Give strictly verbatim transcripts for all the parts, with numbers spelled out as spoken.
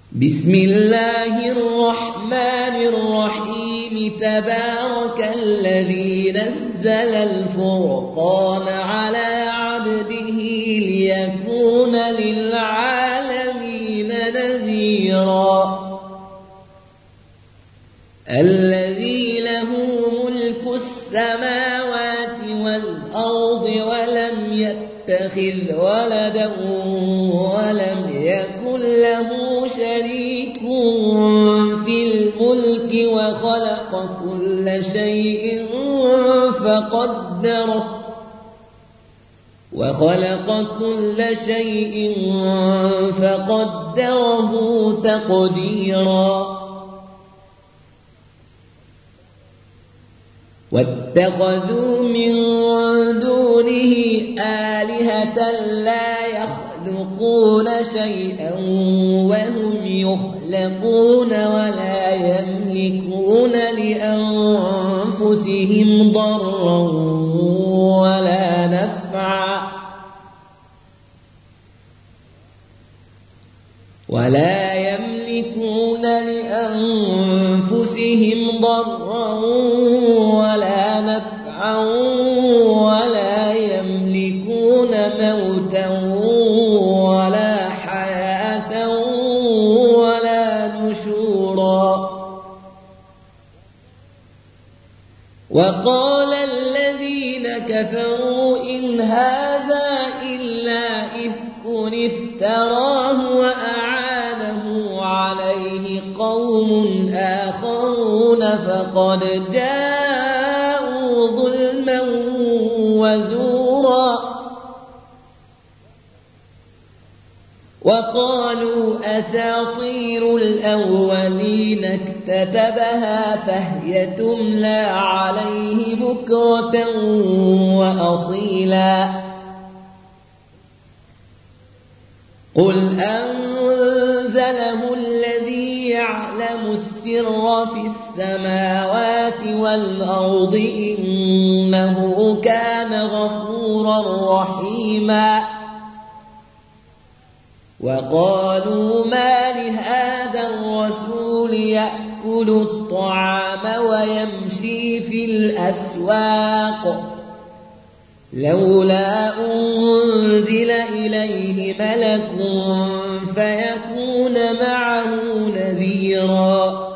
بسم الله الرحمن الرحيم تبارك الذي نزل الفرقان على عبده ليكون للعالمين نذيرا الذي له ملك السماوات والأرض ولم يتخذ ولدا ولم يكن له شريك في الملك وخلق كل شيء فقدره وخلق كل شيء فقدره تقديرا واتخذوا من دونه آلهة لا يخلقون شيئا وهم يخلقون ولا يملكون لأنفسهم ضرا ولا نفعا ولا يملكون لأنفسهم ضرا ولا نفعا ولا يملكون موتا ولا حياة ولا نشورا وقال الذين كفروا إن هذا إلا إفك افتراه وأعانه عليه قوم آخرون فقد جاءوا ظلما وزورا وقالوا أساطير الأولين اكتتبها فهي تملى عليه بكرة وأصيلا قل أنزله الذي يعلم السر في السماوات والأرض إنه كان غفورا رحيما وقالوا ما لهذا الرسول يأكل الطعام ويمشي في الأسواق لولا أنزل إليه ملك فيكون معه نذيرا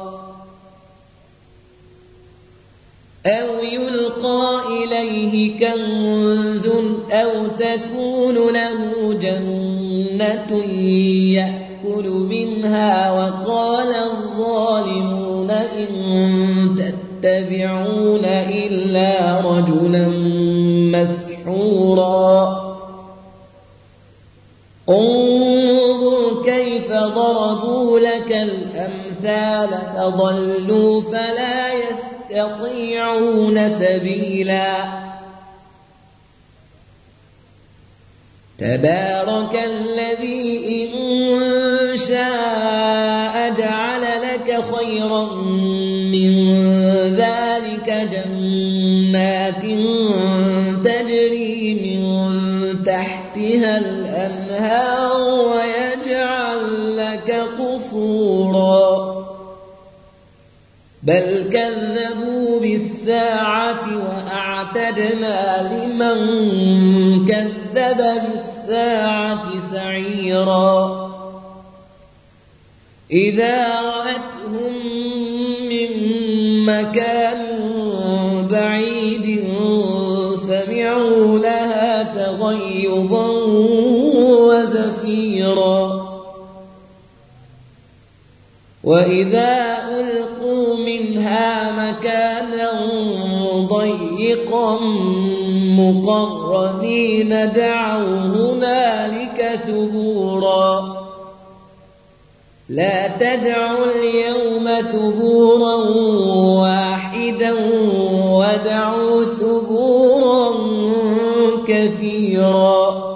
أو يلقى إليه كنز أو تكون له جنة يأكل منها وقال الظالمون إن تتبعون إلا رجلا مسحورا انظر كيف ضربوا لك الأمثال فضلوا فلا يستطيعون سبيلا تبارك الذي إن شاء جعل لك خيرا من ذلك جنات تجري من تحتها الأنهار ويجعل لك قصورا بل كذبوا بالساعة وأعتدنا لمن كذب بالساعة سعيرا إذا رأتهم من مكان بعيد سمعوا لها تغيظا وزفيرا وإذا ألقوا منها مكانا ضيقا مقرنين دعوا هنالك ثبورا لا تدعوا اليوم ثبورا واحدا ودعوا ثبورا كثيرا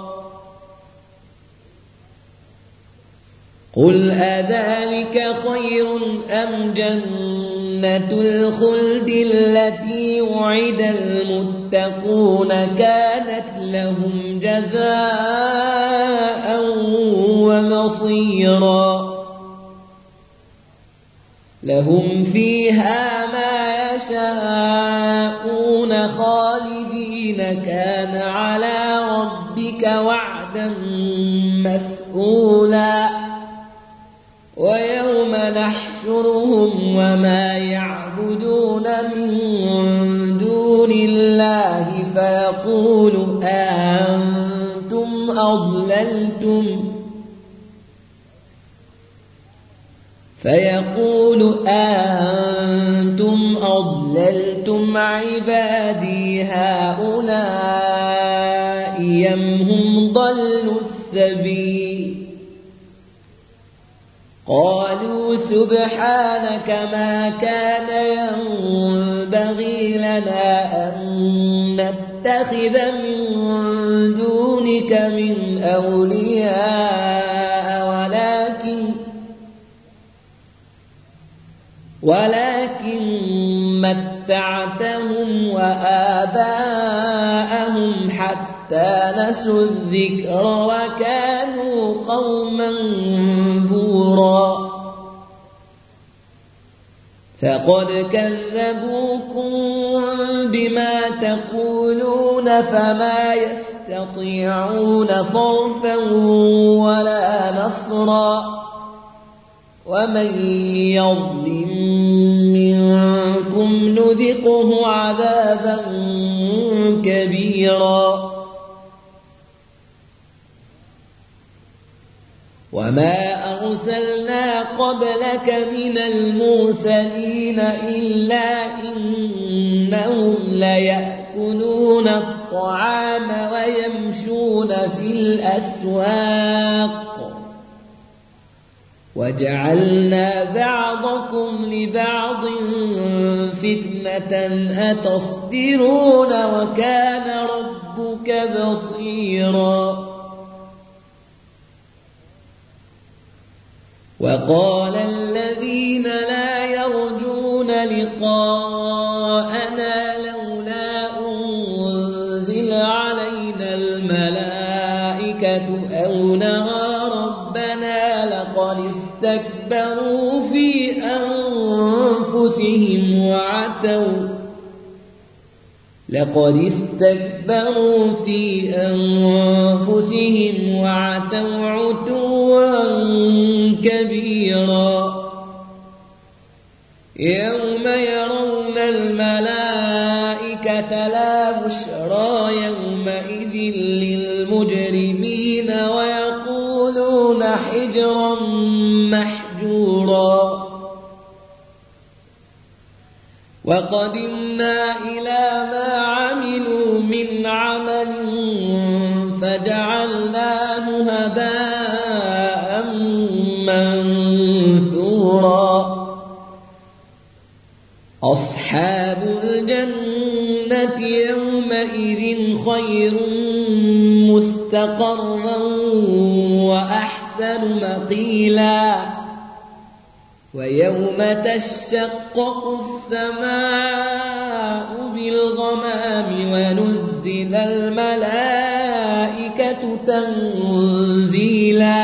قل أذلك خير أم جنة الخلد التي وعد المتقون كانت لهم جزاء ومصيرا لهم فيها ما يشاءون خالدين كان على ربك وعدا مسئولا ويوم نحشرهم وما يعبدون من دون الله فيقول أأنتم أضللتم فيقول أأنتم أضللتم عبادي هؤلاء أم هم ضلوا السبيل قالوا سبحانك ما كان ينبغي لنا أن نتخذ من دونك من أولياء ولكن ولكن متعتهم وآباءهم حتى نسوا الذكر وكانوا قوما بورا فقد كذبوكم بما تقولون فما يستطيعون صرفا ولا نصرا ومن يظلم منكم نذقه عذابا كبيرا وما أرسلنا قبلك من المرسلين إلا إنهم ليأكلون الطعام ويمشون في الأسواق وجعلنا بعضكم لبعض فتنة أتصبرون وكان ربك بصيرا وقال الذين لا يرجون لقاءنا لولا أنزل علينا الملائكة أو نرى ربنا لقد استكبروا في أنفسهم وعتوا لقد استكبروا في أنفسهم وعتوا عتوا كبيرا يوم يرون الملائكة لا بشرى يومئذ للمجرمين ويقولون حجرا محجورا وقدمنا إلى ما عملوا من عمل فجعلناه هباء منثورا أصحاب الجنة يومئذ خير مستقرا وأحسن مقيلا ويوم تشقق السماء بالغمام ونزل الملائكة تنزيلا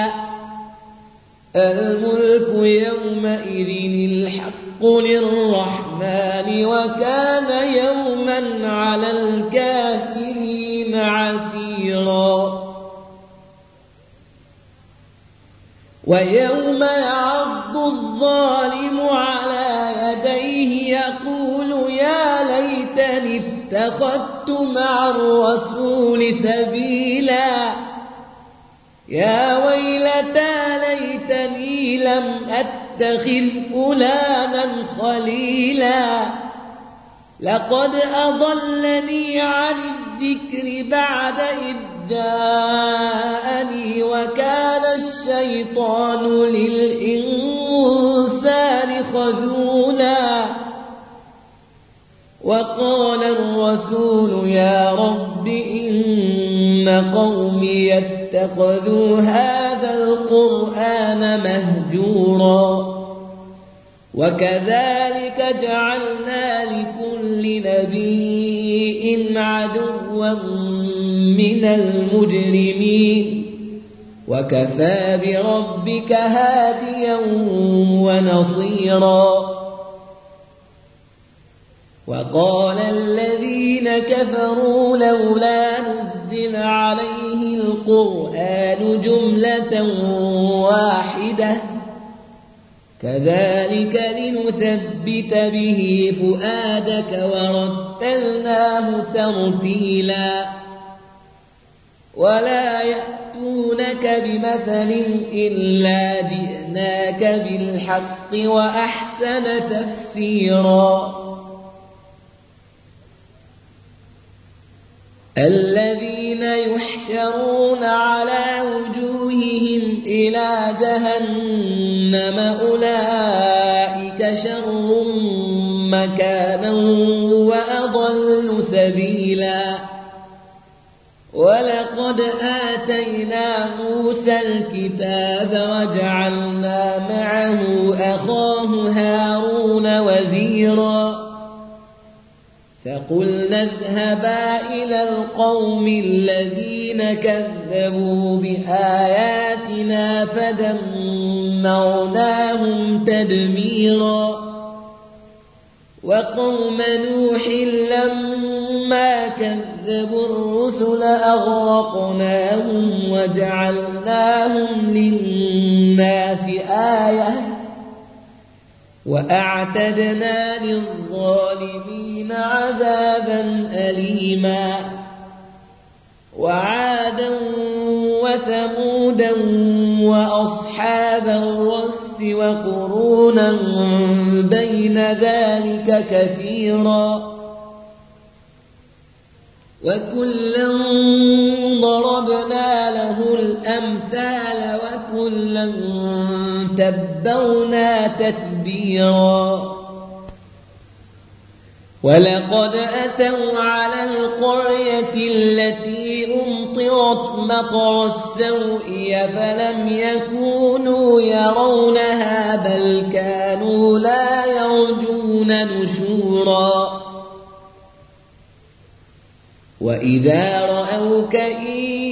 الملك يومئذ الحق للرحمن وكان يوما على الكافرين عسيرا ويوم يعض الظالم على يديه يقول يا ليتني اتخذت مع الرسول سبيلا يا ويلتى ليتني لم أتخذ فلانا خليلا لقد أضلني عن الذكر بعد إذ جاءني وكان الشيطان للإنسان خذولا وقال الرسول يا رب إن قومي اتخذوا هذا القرآن مهجورا وكذلك جعلنا لكل نبي عدوا من المجرمين وكفى بربك هاديا ونصيرا. وقال الذين كفروا لولا نزل عليه القرآن جملة واحدة كذلك لنثبت به فؤادك ورتلناه ترتيلا. ولا يأتونك بمثل إلا جئناك بالحق وأحسن تفسيرا. الذين يحشرون على وجوههم إلى جهنم أولئك شر مكانا وأضل سبيلا. ولقد آتينا موسى الكتاب وجعلنا معه أخاه هارون وزيرا. فقلنا اذهبا إلى القوم الذين كذبوا بآياتنا فدمرناهم تدميرا. وقوم نوح لما كذبوا الرسل أغرقناهم وجعلناهم للناس آية وأعتدنا للظالمين عذابا أليما. وعادا وثمودا وأصحاب الرس وقرونا بين ذلك كثيرا. وكلا ضربنا له الأمثال وكلا تبرنا تتبيرا. ولقد أتوا على القرية التي أمطرت مطر السوء فلم يكونوا يرونها بل كانوا لا يرجون نشورا. وإذا رأوك إن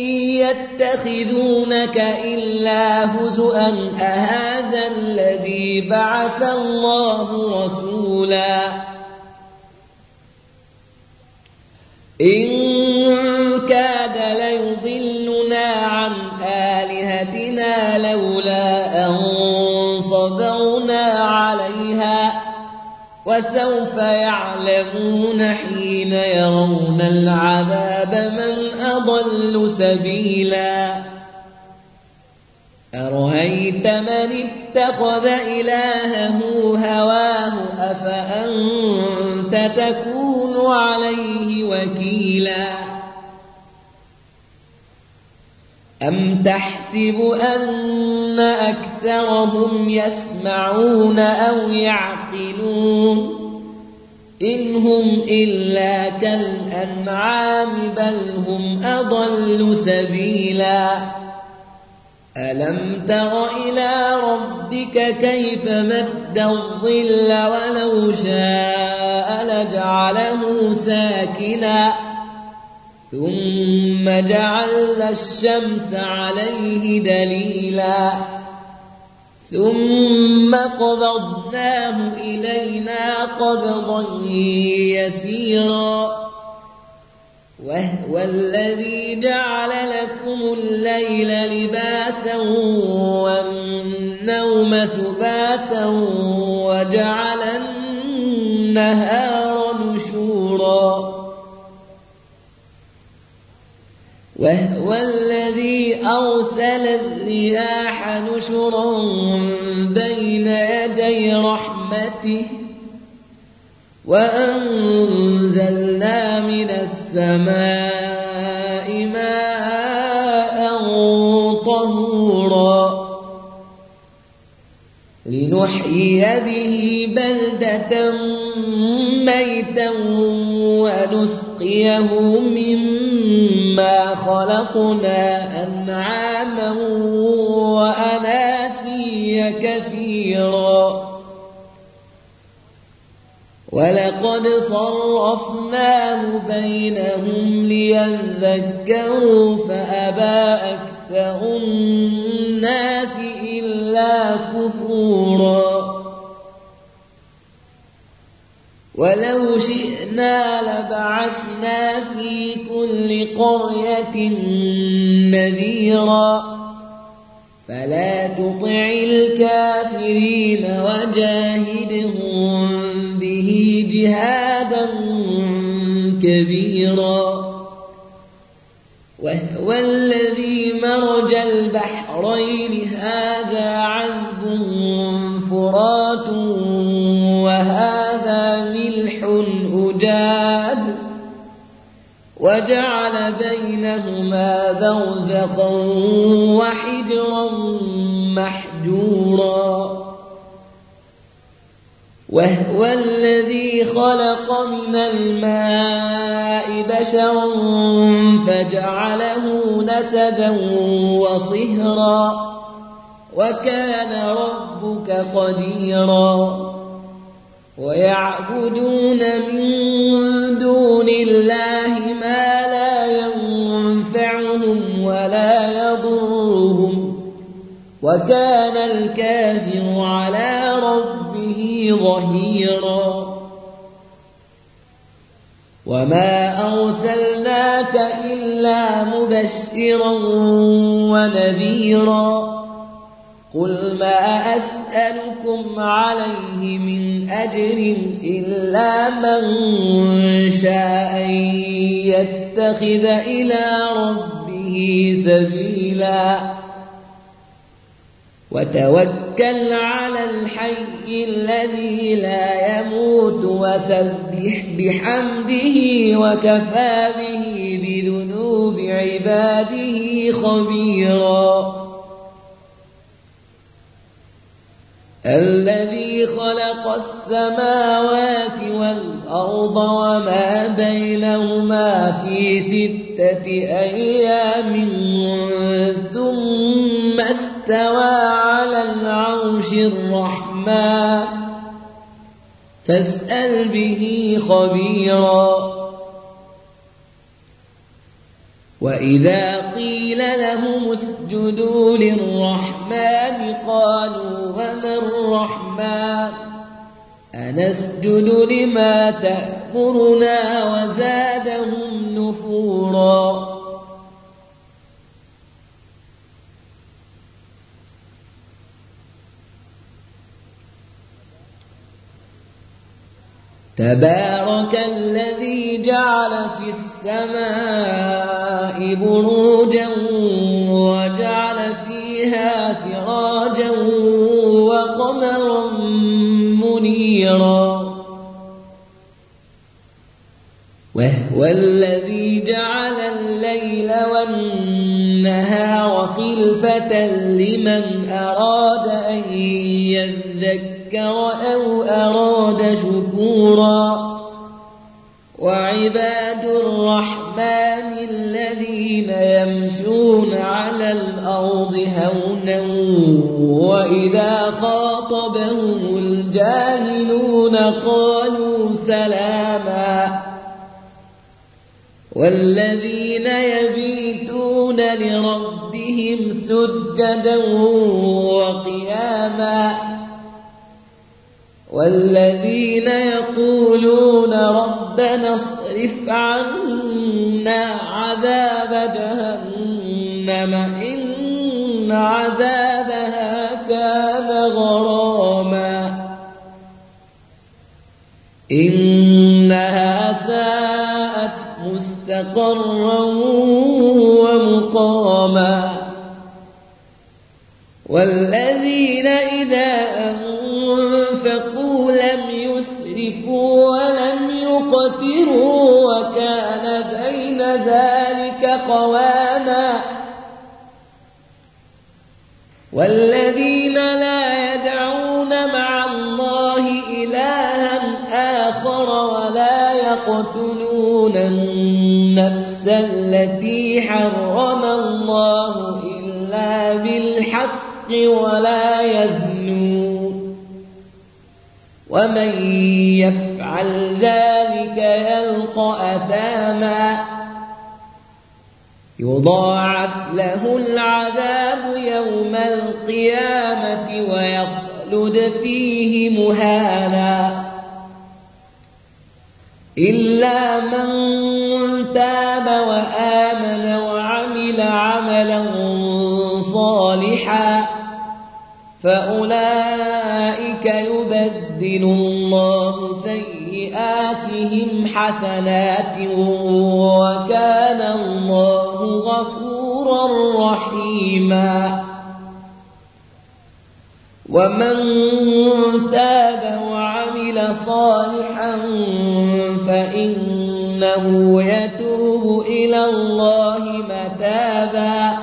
يتخذونك إلا هزؤا أهذا الذي بعث الله رسولا. إن كاد ليضلنا عن آلهتنا لولا أن صبرنا عليها وسوف يعلمون حين يرون العذاب من أضل سبيلا. أرأيت من اتخذ إلهه هواه أفأنت تكون عليه وكيلا. أم تحسب أن أكثرهم يسمعون أو يعقلون إن هم إلا كالأنعام بل هم أضل سبيلا. ألم تر إلى ربك كيف مد الظل ولو شاء لجعله ساكنا ثم جعلنا الشمس عليه دليلا ثم قبضناه إلينا قبضا يسيرا. وهو الذي جعل لكم الليل لباسا والنوم سباتا وجعل النهار نشورا. وهو الذي أرسل الرياح نشرا بين يدي رحمته وأنزلنا من السماء ماء طهورا لنحيي به بلدة ميتا ونسقيه مما خلقنا أنعاما وأناسيا كثيرا. ولقد صرفناه بينهم ليذكروا فأبى أكثر الناس إلا نفورا ولو شئنا لبعثنا في كل قرية نذيرا فلا تطع الكافرين وجاهدهم به جهادا كبيرا وهو الذي مرج البحرين هذا عذب فرات وهذا ملح أجاج وجعل بينهما برزخا وحجرا محجورا وهو الذي خلق من الماء بشرا فجعله نسبا وصهرا وكان ربك قديرا ويعبدون من دون الله ما لا ينفعهم ولا يضرهم وكان الكافر على ربه ظهيرا وما أرسلناك إلا مبشرا ونذيرا قل ما أسألكم عليه من أجر إلا من شاء يتخذ إلى ربه سبيلا وتوكل على الحي الذي لا يموت وسبح بحمده وكفى به بذنوب عباده خبيرا الذي خلق السماوات والأرض وما بينهما في ستة أيام ثم استوى على العرش الرحمن فاسأل به خبيرا وإذا قيل لهم اسجدوا للرحمن قالوا وما الرحمن أنسجد لما تأمرنا وزادهم نفورا تبارك الذي جعل في السماء بروجا وجعل فيها سراجا وقمرا منيرا وهو الذي جعل الليل والنهار خلفة لمن أراد أن يذكر أو أراد شكورا وعباد الرحمن الذين يمشون على الأرض هونا وإذا خاطبهم الجاهلون قالوا سلاما والذين يبيتون لربهم سجدا وقياما والذين يقولون ربنا اصرف عنا عذاب جهنم إن عذابها كان غراما إنها ساءت مستقرا ومقاما والذين إذا أنفقوا لم يسرفوا ولم يقتروا وكان بين ذلك قواما والذين لا يدعون مع الله إلها آخر ولا يقتلون النفس التي حرم الله إلا بالحق ولا يزنون ومن يفعل ذلك يلقى أثاما يضاعف له العذاب يوم القيامة ويخلد فيه مهانا إلا من تاب وآمن وعمل عملا صالحا فأولئك يبدل الله سيئاتهم حسنات وكان الله غفورا رحيما ومن تاب وعمل صالحا فإنه يتوب إلى الله متابا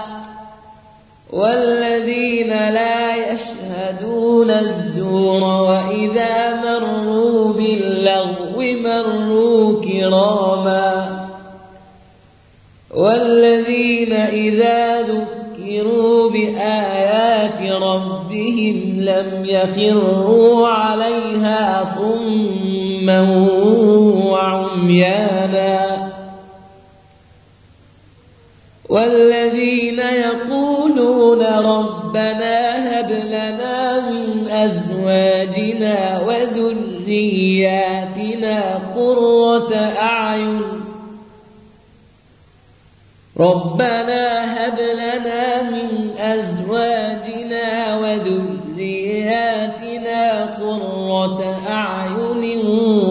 والذين لا يشهدون الزور وإذا مروا باللغو مروا كراما والذين إذا ذكروا بآيات ربهم لم يخروا عليها صما وعميانا والذين يقولون ربنا هب لنا من أزواجنا وذرياتنا قرة أعين ربنا هب لنا من أزواجنا وذرياتنا قرة أعين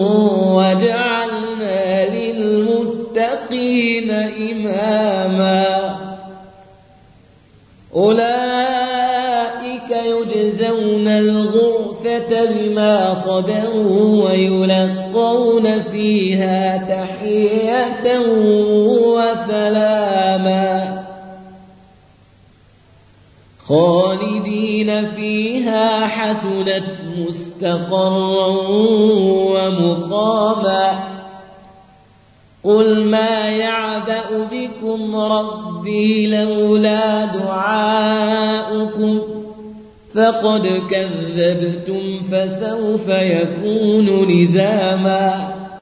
واجعلنا للمتقين إماما أولئك يجزون الغرفة بما صبروا ويلقون فيها تحية وسلاما خالدين فيها حسنت مستقرا ومقاما قل ما يعبأ بكم ربي لولا دعاؤكم فقد كذبتم فسوف يكون لزاما